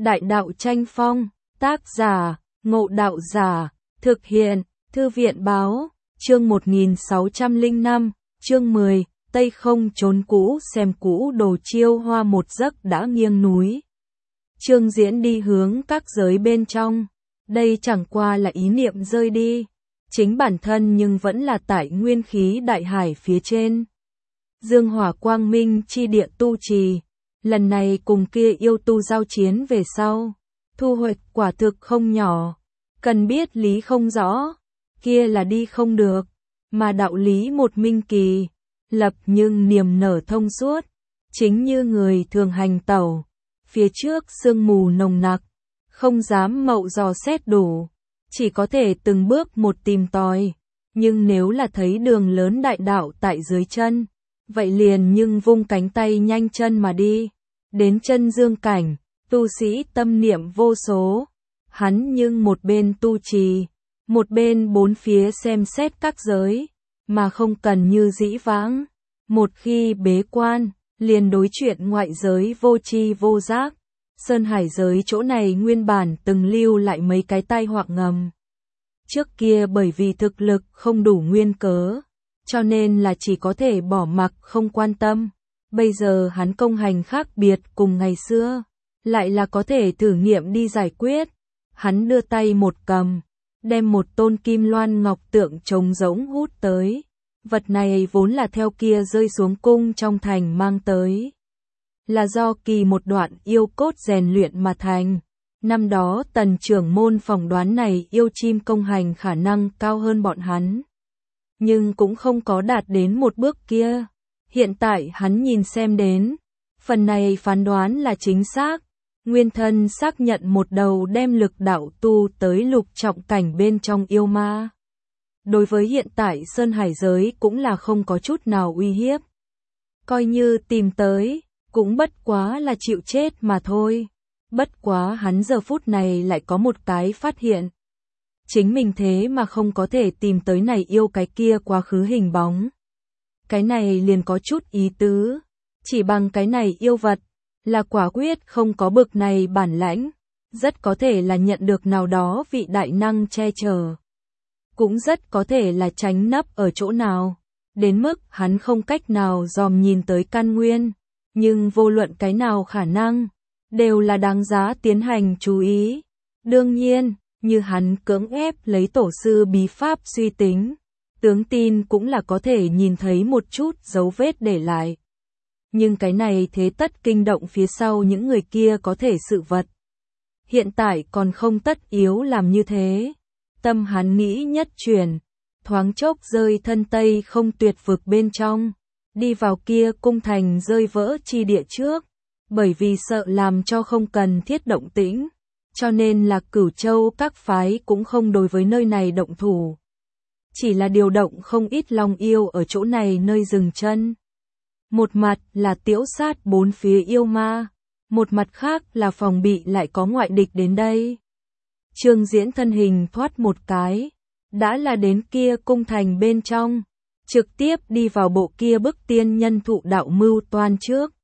Đại đạo tranh phong, tác giả, Ngộ Đạo Giả, thực hiện, Thư viện báo, chương 1605, chương 10, Tây không trốn cũ xem cũ đồ chiêu hoa một giấc đã nghiêng núi. Chương diễn đi hướng các giới bên trong, đây chẳng qua là ý niệm rơi đi, chính bản thân nhưng vẫn là tại nguyên khí đại hải phía trên. Dương hỏa quang minh chi địa tu trì, lần này cùng kia yêu tu giao chiến về sau, thu hoạch quả thực không nhỏ, cần biết lý không rõ, kia là đi không được, mà đạo lý một minh kỳ, lập nhưng niềm nở thông suốt, chính như người thường hành tẩu, phía trước sương mù nồng nặc, không dám mậu dò xét đủ, chỉ có thể từng bước một tìm tòi, nhưng nếu là thấy đường lớn đại đạo tại dưới chân, vậy liền nhưng vung cánh tay nhanh chân mà đi, đến chân dương cảnh, tu sĩ tâm niệm vô số, hắn nhưng một bên tu trì, một bên bốn phía xem xét các giới, mà không cần như dĩ vãng, một khi bế quan, liền đối chuyện ngoại giới vô tri vô giác. Sơn hải giới chỗ này nguyên bản từng lưu lại mấy cái tai họa ngầm. Trước kia bởi vì thực lực không đủ nguyên cớ, cho nên là chỉ có thể bỏ mặc không quan tâm. Bây giờ hắn công hành khác biệt cùng ngày xưa, lại là có thể thử nghiệm đi giải quyết. Hắn đưa tay một cầm, đem một tôn kim loan ngọc tượng trống rỗng hút tới. Vật này vốn là theo kia rơi xuống cung trong thành mang tới. Là do kỳ một đoạn yêu cốt rèn luyện mà thành. Năm đó tần trưởng môn phỏng đoán này yêu chim công hành khả năng cao hơn bọn hắn. Nhưng cũng không có đạt đến một bước kia. Hiện tại hắn nhìn xem đến. Phần này phán đoán là chính xác. Nguyên thân xác nhận một đầu đem lực đạo tu tới lục trọng cảnh bên trong yêu ma. Đối với hiện tại Sơn Hải giới cũng là không có chút nào uy hiếp. Coi như tìm tới, cũng bất quá là chịu chết mà thôi. Bất quá hắn giờ phút này lại có một cái phát hiện. Chính mình thế mà không có thể tìm tới này yêu cái kia quá khứ hình bóng. Cái này liền có chút ý tứ. Chỉ bằng cái này yêu vật, là quả quyết không có bực này bản lãnh. Rất có thể là nhận được nào đó vị đại năng che chở. Cũng rất có thể là tránh nấp ở chỗ nào. Đến mức hắn không cách nào dòm nhìn tới căn nguyên. Nhưng vô luận cái nào khả năng, đều là đáng giá tiến hành chú ý. Đương nhiên, như hắn cưỡng ép lấy tổ sư bí pháp suy tính, tướng tin cũng là có thể nhìn thấy một chút dấu vết để lại. Nhưng cái này thế tất kinh động phía sau những người kia có thể sự vật. Hiện tại còn không tất yếu làm như thế. Tâm hắn nghĩ nhất chuyển, thoáng chốc rơi thân Tây không tuyệt vực bên trong. Đi vào kia cung thành rơi vỡ chi địa trước, bởi vì sợ làm cho không cần thiết động tĩnh, cho nên là Cửu Châu các phái cũng không đối với nơi này động thủ. Chỉ là điều động không ít long yêu ở chỗ này nơi dừng chân. Một mặt là tiễu sát bốn phía yêu ma, một mặt khác là phòng bị lại có ngoại địch đến đây. Trương Diễn thân hình thoát một cái, đã là đến kia cung thành bên trong. Trực tiếp đi vào bộ kia bức tiên nhân thụ đạo mưu toan trước.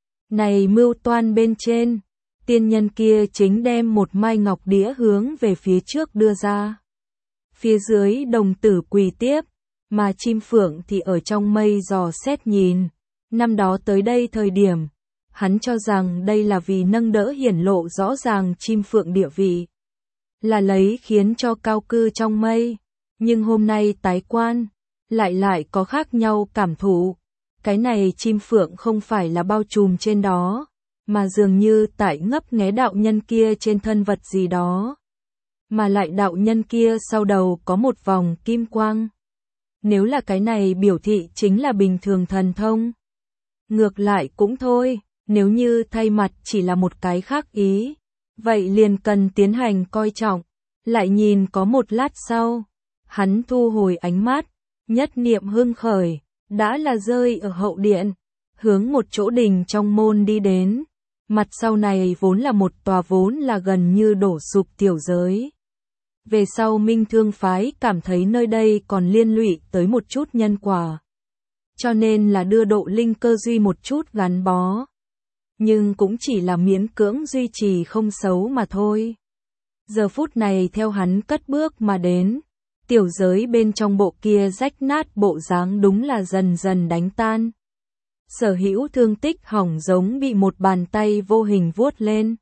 Này mưu toan bên trên, tiên nhân kia chính đem một mai ngọc đĩa hướng về phía trước đưa ra. Phía dưới đồng tử quỳ tiếp, mà chim phượng thì ở trong mây dò xét nhìn. Năm đó tới đây thời điểm, hắn cho rằng đây là vì nâng đỡ hiển lộ rõ ràng chim phượng địa vị. Là lấy khiến cho cao cư trong mây, nhưng hôm nay tái quan. Lại có khác nhau cảm thụ. Cái này chim phượng không phải là bao trùm trên đó, mà dường như tại ngấp nghé đạo nhân kia trên thân vật gì đó. Mà lại đạo nhân kia sau đầu có một vòng kim quang. Nếu là cái này biểu thị chính là bình thường thần thông. Ngược lại cũng thôi, nếu như thay mặt chỉ là một cái khác ý, vậy liền cần tiến hành coi trọng. Lại nhìn có một lát sau, hắn thu hồi ánh mắt. Nhất niệm hưng khởi, đã là rơi ở hậu điện, hướng một chỗ đình trong môn đi đến. Mặt sau này vốn là một tòa vốn là gần như đổ sụp tiểu giới. Về sau Minh Thương phái cảm thấy nơi đây còn liên lụy tới một chút nhân quả. Cho nên là đưa độ linh cơ duy một chút gắn bó. nhưng cũng chỉ là miễn cưỡng duy trì không xấu mà thôi. Giờ phút này theo hắn cất bước mà đến, tiểu giới bên trong bộ kia rách nát bộ dáng đúng là dần dần đánh tan. Sở hữu thương tích hỏng giống bị một bàn tay vô hình vuốt lên.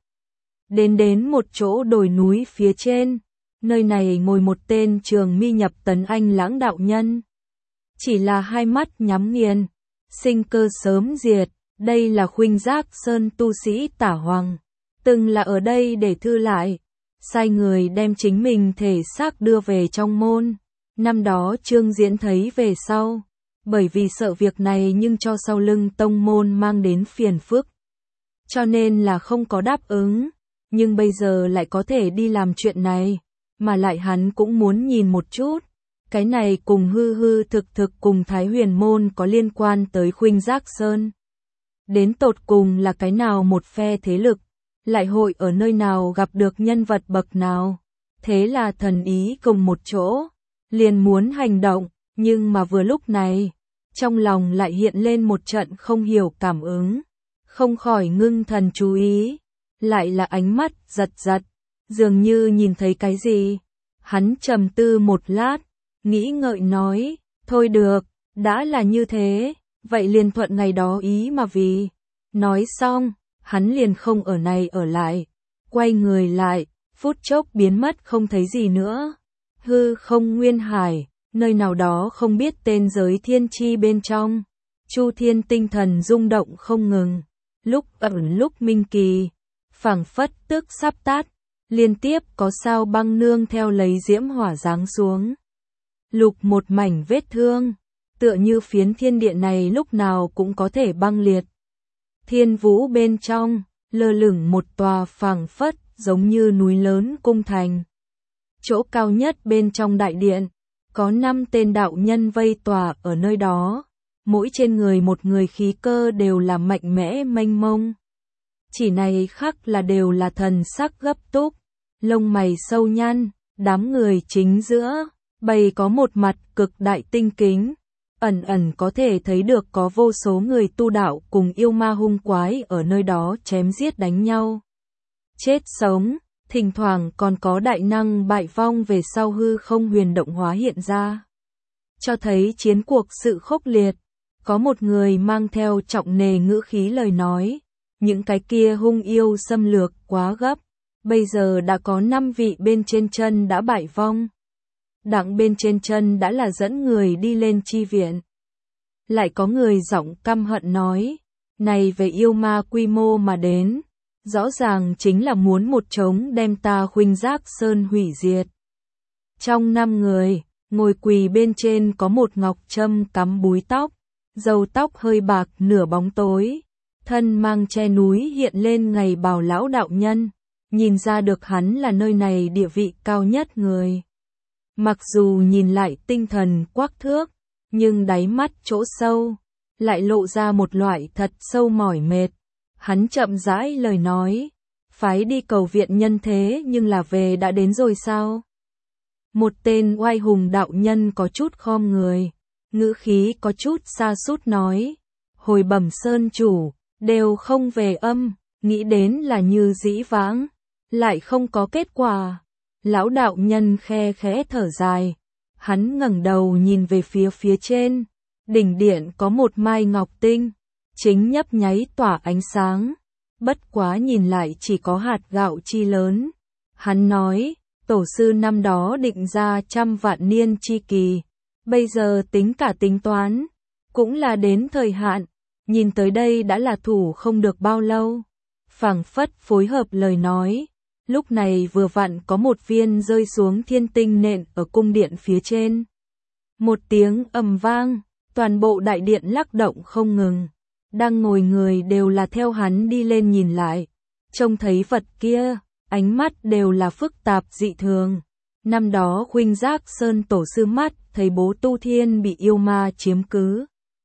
Đến một chỗ đồi núi phía trên, nơi này ngồi một tên trường mi nhập tấn anh lãng đạo nhân. Chỉ là hai mắt nhắm nghiền, sinh cơ sớm diệt, đây là Khuynh Giác Sơn tu sĩ Tả Hoàng, từng là ở đây để thư lại, sai người đem chính mình thể xác đưa về trong môn. Năm đó Trương Diễn thấy về sau, bởi vì sợ việc này nhưng cho sau lưng tông môn mang đến phiền phức, cho nên là không có đáp ứng, nhưng bây giờ lại có thể đi làm chuyện này, mà lại hắn cũng muốn nhìn một chút. Cái này cùng hư hư thực thực cùng Thái Huyền Môn có liên quan tới Khuynh Giác Sơn. Đến tột cùng là cái nào một phe thế lực, lại hội ở nơi nào gặp được nhân vật bậc nào. Thế là thần ý cùng một chỗ, liền muốn hành động, nhưng mà vừa lúc này, trong lòng lại hiện lên một trận không hiểu cảm ứng, không khỏi ngưng thần chú ý, lại là ánh mắt giật giật, dường như nhìn thấy cái gì. Hắn trầm tư một lát, nghĩ ngợi nói, thôi được, đã là như thế, vậy liền thuận ngày đó ý mà vì. Nói xong, hắn liền không ở này ở lại, quay người lại, phút chốc biến mất không thấy gì nữa. Hư không nguyên hải, nơi nào đó không biết tên giới thiên chi bên trong, Chu Thiên tinh thần rung động không ngừng, lúc ẩn lúc minh kỳ, phảng phất tức sắp tát, liên tiếp có sao băng nương theo lấy diễm hỏa giáng xuống. Lục một mảnh vết thương, tựa như phiến thiên địa này lúc nào cũng có thể băng liệt. Thiên vũ bên trong, lơ lửng một tòa phảng phất giống như núi lớn cung thành. Chỗ cao nhất bên trong đại điện, có 5 tên đạo nhân vây tòa ở nơi đó, mỗi trên người một người khí cơ đều là mạnh mẽ mênh mông. Chỉ này khắc là đều là thần sắc gấp túc, lông mày sâu nhăn, đám người chính giữa, bày có một mặt cực đại tinh kính, ẩn ẩn có thể thấy được có vô số người tu đạo cùng yêu ma hung quái ở nơi đó chém giết đánh nhau. Chết sống, thỉnh thoảng còn có đại năng bại vong về sau hư không huyền động hóa hiện ra. Cho thấy chiến cuộc sự khốc liệt, có một người mang theo trọng nề ngữ khí lời nói, những cái kia hung yêu xâm lược quá gấp, bây giờ đã có 5 vị bên trên chân đã bại vong. Đặng bên trên chân đã là dẫn người đi lên chi viện. Lại có người giọng căm hận nói, này về yêu ma quy mô mà đến, rõ ràng chính là muốn một trống đem ta Khuynh Giác Sơn hủy diệt. Trong 5 người, ngồi quỳ bên trên có một ngọc trâm cắm búi tóc, râu tóc hơi bạc nửa bóng tối, thân mang che núi hiện lên ngày bào lão đạo nhân, nhìn ra được hắn là nơi này địa vị cao nhất người. Mặc dù nhìn lại tinh thần quắc thước, nhưng đáy mắt chỗ sâu, lại lộ ra một loại thật sâu mỏi mệt. Hắn chậm rãi lời nói, phái đi cầu viện nhân thế nhưng là về đã đến rồi sao? Một tên oai hùng đạo nhân có chút khom người, ngữ khí có chút sa sút nói, hồi bẩm sơn chủ, đều không về âm, nghĩ đến là như dĩ vãng, lại không có kết quả. Lão đạo nhân khe khẽ thở dài, hắn ngẩng đầu nhìn về phía trên, đỉnh điện có một mai ngọc tinh, chính nhấp nháy tỏa ánh sáng, bất quá nhìn lại chỉ có hạt gạo chi lớn. Hắn nói, tổ sư năm đó định ra 100 vạn niên chi kỳ, bây giờ tính cả tính toán, cũng là đến thời hạn, nhìn tới đây đã là thủ không được bao lâu. Phảng phất phối hợp lời nói. Lúc này vừa vặn có một viên rơi xuống thiên tinh nện ở cung điện phía trên. Một tiếng ầm vang, toàn bộ đại điện lắc động không ngừng. Đang ngồi người đều là theo hắn đi lên nhìn lại. Trông thấy vật kia, ánh mắt đều là phức tạp dị thường. Năm đó Khuynh Giác Sơn tổ sư mắt thấy bố Tu Thiên bị yêu ma chiếm cứ.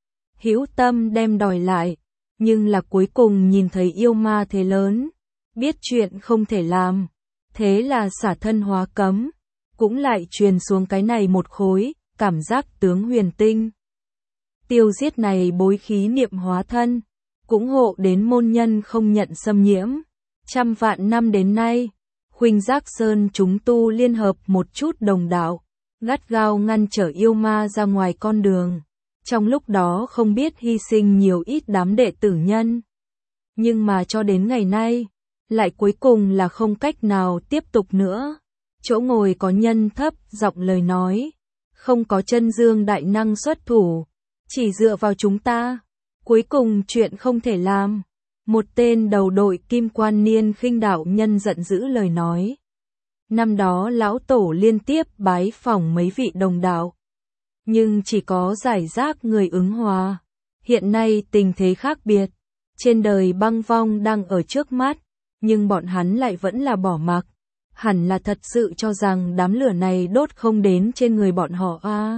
Hữu tâm đem đòi lại, nhưng là cuối cùng nhìn thấy yêu ma thế lớn. Biết chuyện không thể làm, thế là xả thân hóa cấm, cũng lại truyền xuống cái này một khối, cảm giác tướng huyền tinh. Tiêu giết này bối khí niệm hóa thân, cũng hộ đến môn nhân không nhận xâm nhiễm. Trăm vạn năm đến nay, Khuynh Giác Sơn chúng tu liên hợp một chút đồng đạo, gắt gao ngăn trở yêu ma ra ngoài con đường. Trong lúc đó không biết hy sinh nhiều ít đám đệ tử nhân. Nhưng mà cho đến ngày nay, lại cuối cùng là không cách nào tiếp tục nữa. Chỗ ngồi có nhân thấp giọng lời nói, không có chân dương đại năng xuất thủ, chỉ dựa vào chúng ta, cuối cùng chuyện không thể làm. Một tên đầu đội kim quan niên khinh đạo nhân giận dữ lời nói. Năm đó lão tổ liên tiếp bái phỏng mấy vị đồng đạo, nhưng chỉ có giải rác người ứng hòa. Hiện nay tình thế khác biệt, trên đời băng vong đang ở trước mắt, nhưng bọn hắn lại vẫn là bỏ mặc. Hẳn là thật sự cho rằng đám lửa này đốt không đến trên người bọn họ a.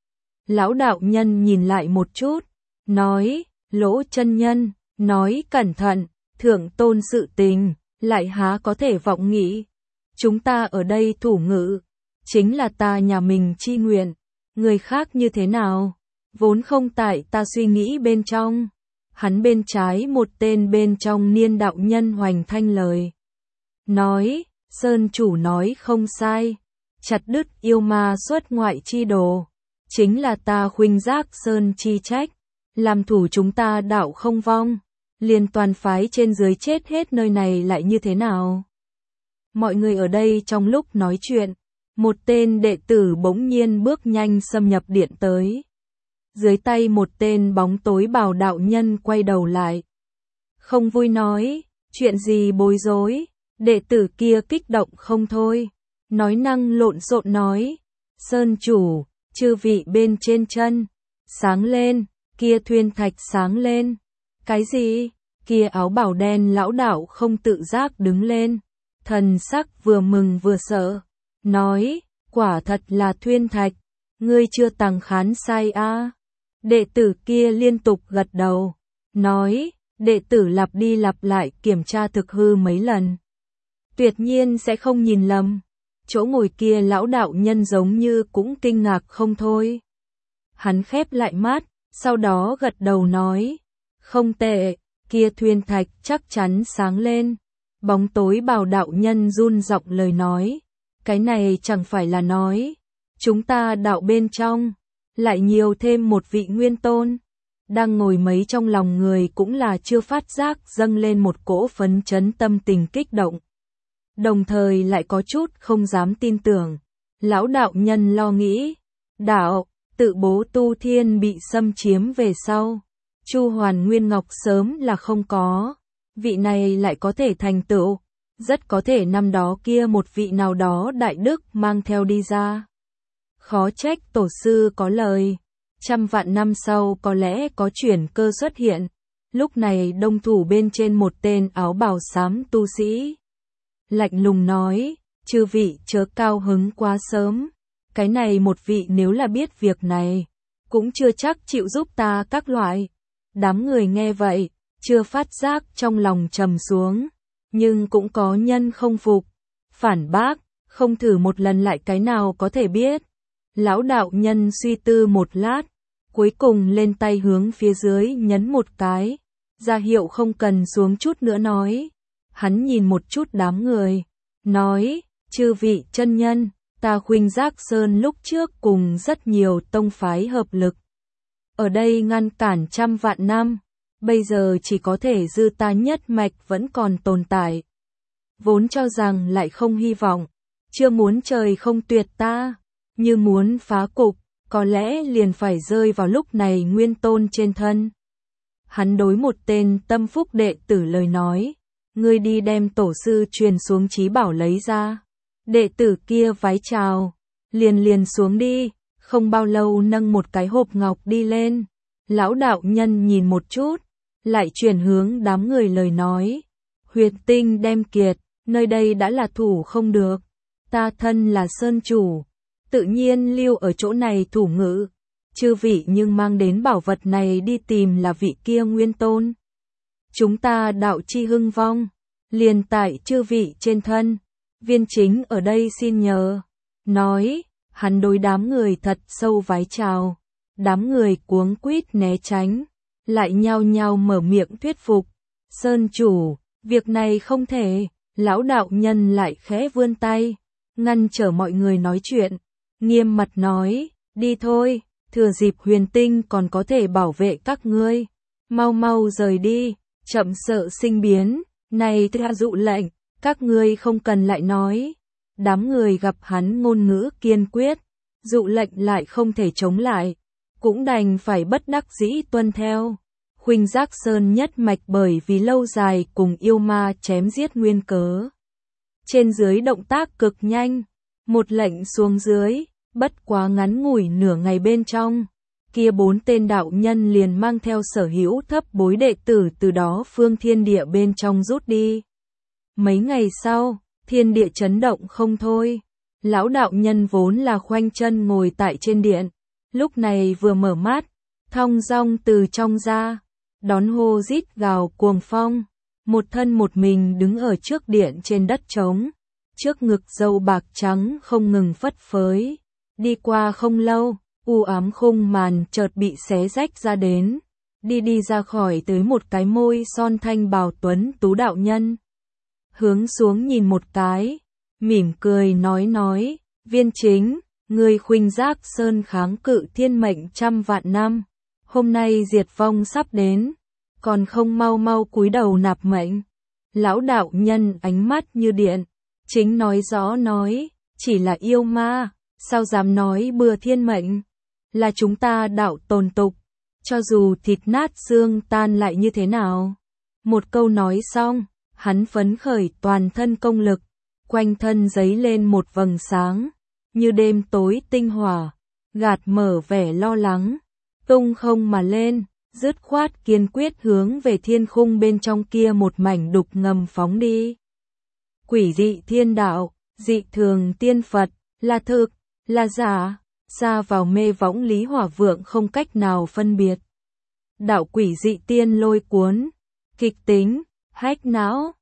Lão đạo nhân nhìn lại một chút, nói, Lỗ chân nhân, nói cẩn thận, thượng tôn sự tình, lại há có thể vọng nghĩ. Chúng ta ở đây thủ ngữ, chính là ta nhà mình chi nguyện, người khác như thế nào, vốn không tại ta suy nghĩ bên trong. Hắn bên trái một tên bên trong niên đạo nhân hoành thanh lời. Nói, Sơn chủ nói không sai, chặt đứt yêu ma xuất ngoại chi đồ, chính là ta Khuynh Giác Sơn chi trách, làm thủ chúng ta đạo không vong, liền toàn phái trên dưới chết hết nơi này lại như thế nào. Mọi người ở đây trong lúc nói chuyện, một tên đệ tử bỗng nhiên bước nhanh xâm nhập điện tới. Dưới tay một tên bóng tối bào đạo nhân quay đầu lại. Không vui nói, chuyện gì bối rối, đệ tử kia kích động không thôi. Nói năng lộn xộn nói, Sơn chủ, chư vị bên trên chân, sáng lên, kia thuyên thạch sáng lên. Cái gì? Kia áo bào đen lão đạo không tự giác đứng lên. Thần sắc vừa mừng vừa sợ. Nói, quả thật là thuyên thạch, ngươi chưa tàng khán sai a. Đệ tử kia liên tục gật đầu. Nói, đệ tử lặp đi lặp lại kiểm tra thực hư mấy lần. Tuyệt nhiên sẽ không nhìn lầm. Chỗ ngồi kia lão đạo nhân giống như cũng kinh ngạc không thôi. Hắn khép lại mắt, sau đó gật đầu nói, không tệ, kia thuyên thạch chắc chắn sáng lên. Bóng tối bào đạo nhân run giọng lời nói, cái này chẳng phải là nói, chúng ta đạo bên trong, lại nhiều thêm một vị nguyên tôn. Đang ngồi mấy trong lòng người cũng là chưa phát giác dâng lên một cỗ phấn chấn tâm tình kích động. Đồng thời lại có chút không dám tin tưởng. Lão đạo nhân lo nghĩ, đạo, tự bố tu thiên bị xâm chiếm về sau. Chu Hoàn Nguyên Ngọc sớm là không có. Vị này lại có thể thành tựu. Rất có thể năm đó kia một vị nào đó đại đức mang theo đi ra. Khó trách tổ sư có lời. Trăm vạn năm sau có lẽ có chuyển cơ xuất hiện. Lúc này đông thủ bên trên một tên áo bào xám tu sĩ. Lạnh lùng nói, chư vị chớ cao hứng quá sớm. Cái này một vị nếu là biết việc này, cũng chưa chắc chịu giúp ta các loại. Đám người nghe vậy, chưa phát giác trong lòng trầm xuống. Nhưng cũng có nhân không phục. Phản bác, không thử một lần lại cái nào có thể biết. Lão đạo nhân suy tư một lát, cuối cùng lên tay hướng phía dưới nhấn một cái, ra hiệu không cần xuống chút nữa nói. Hắn nhìn một chút đám người, nói, chư vị chân nhân, ta Khuynh Giác Sơn lúc trước cùng rất nhiều tông phái hợp lực. Ở đây ngăn cản trăm vạn năm, bây giờ chỉ có thể dư ta nhất mạch vẫn còn tồn tại. Vốn cho rằng lại không hy vọng, chưa muốn trời không tuyệt ta, như muốn phá cục, có lẽ liền phải rơi vào lúc này nguyên tôn trên thân. Hắn đối một tên tâm phúc đệ tử lời nói, ngươi đi đem tổ sư truyền xuống chí bảo lấy ra. Đệ tử kia vái chào, liền xuống đi, không bao lâu nâng một cái hộp ngọc đi lên. Lão đạo nhân nhìn một chút, lại chuyển hướng đám người lời nói. Huyệt tinh đem kiệt, nơi đây đã là thủ không được. Ta thân là sơn chủ, tự nhiên lưu ở chỗ này thủ ngữ. Chư vị nhưng mang đến bảo vật này đi tìm là vị kia nguyên tôn. Chúng ta đạo chi hưng vong, liền tại chư vị trên thân. Viên chính ở đây xin nhờ. Nói, hắn đối đám người thật sâu vái chào. Đám người cuống quýt né tránh. lại nhao nhao mở miệng thuyết phục. Sơn chủ, việc này không thể, lão đạo nhân lại khẽ vươn tay, ngăn trở mọi người nói chuyện, nghiêm mặt nói, đi thôi, thừa dịp huyền tinh còn có thể bảo vệ các ngươi, mau mau rời đi, chậm sợ sinh biến, này ta dụ lệnh, các ngươi không cần lại nói. Đám người gặp hắn ngôn ngữ kiên quyết, dụ lệnh lại không thể chống lại, cũng đành phải bất đắc dĩ tuân theo. Khuynh Giác Sơn nhất mạch bởi vì lâu dài cùng yêu ma chém giết nguyên cớ. Trên dưới động tác cực nhanh, một lệnh xuống dưới, bất quá ngắn ngủi nửa ngày bên trong, kia 4 tên đạo nhân liền mang theo sở hữu thấp bối đệ tử từ đó phương thiên địa bên trong rút đi. Mấy ngày sau, thiên địa chấn động không thôi. Lão đạo nhân vốn là khoanh chân ngồi tại trên điện, lúc này vừa mở mắt, thong dong từ trong ra, đón hô rít gào cuồng phong, một thân một mình đứng ở trước điện trên đất trống, trước ngực râu bạc trắng không ngừng phất phới. Đi qua không lâu, u ám khung màn chợt bị xé rách ra đến, đi ra khỏi tới một cái môi son thanh bào tuấn tú đạo nhân. Hướng xuống nhìn một cái, mỉm cười nói, Viên Chính, người Khuynh Giác Sơn kháng cự thiên mệnh trăm vạn năm, hôm nay diệt vong sắp đến, còn không mau mau cúi đầu nạp mệnh. Lão đạo nhân ánh mắt như điện, chính nói rõ nói, chỉ là yêu ma, sao dám nói bừa thiên mệnh, là chúng ta đạo tồn tục, cho dù thịt nát xương tan lại như thế nào. Một câu nói xong, hắn phấn khởi toàn thân công lực, quanh thân giấy lên một vầng sáng, như đêm tối tinh hỏa, gạt mở vẻ lo lắng, tung không mà lên, dứt khoát kiên quyết hướng về thiên khung bên trong kia một mảnh đục ngầm phóng đi. Quỷ dị thiên đạo, dị thường tiên Phật, là thực, là giả, xa vào mê võng Lý Hỏa Vượng không cách nào phân biệt. Đạo quỷ dị tiên lôi cuốn, kịch tính, hách não.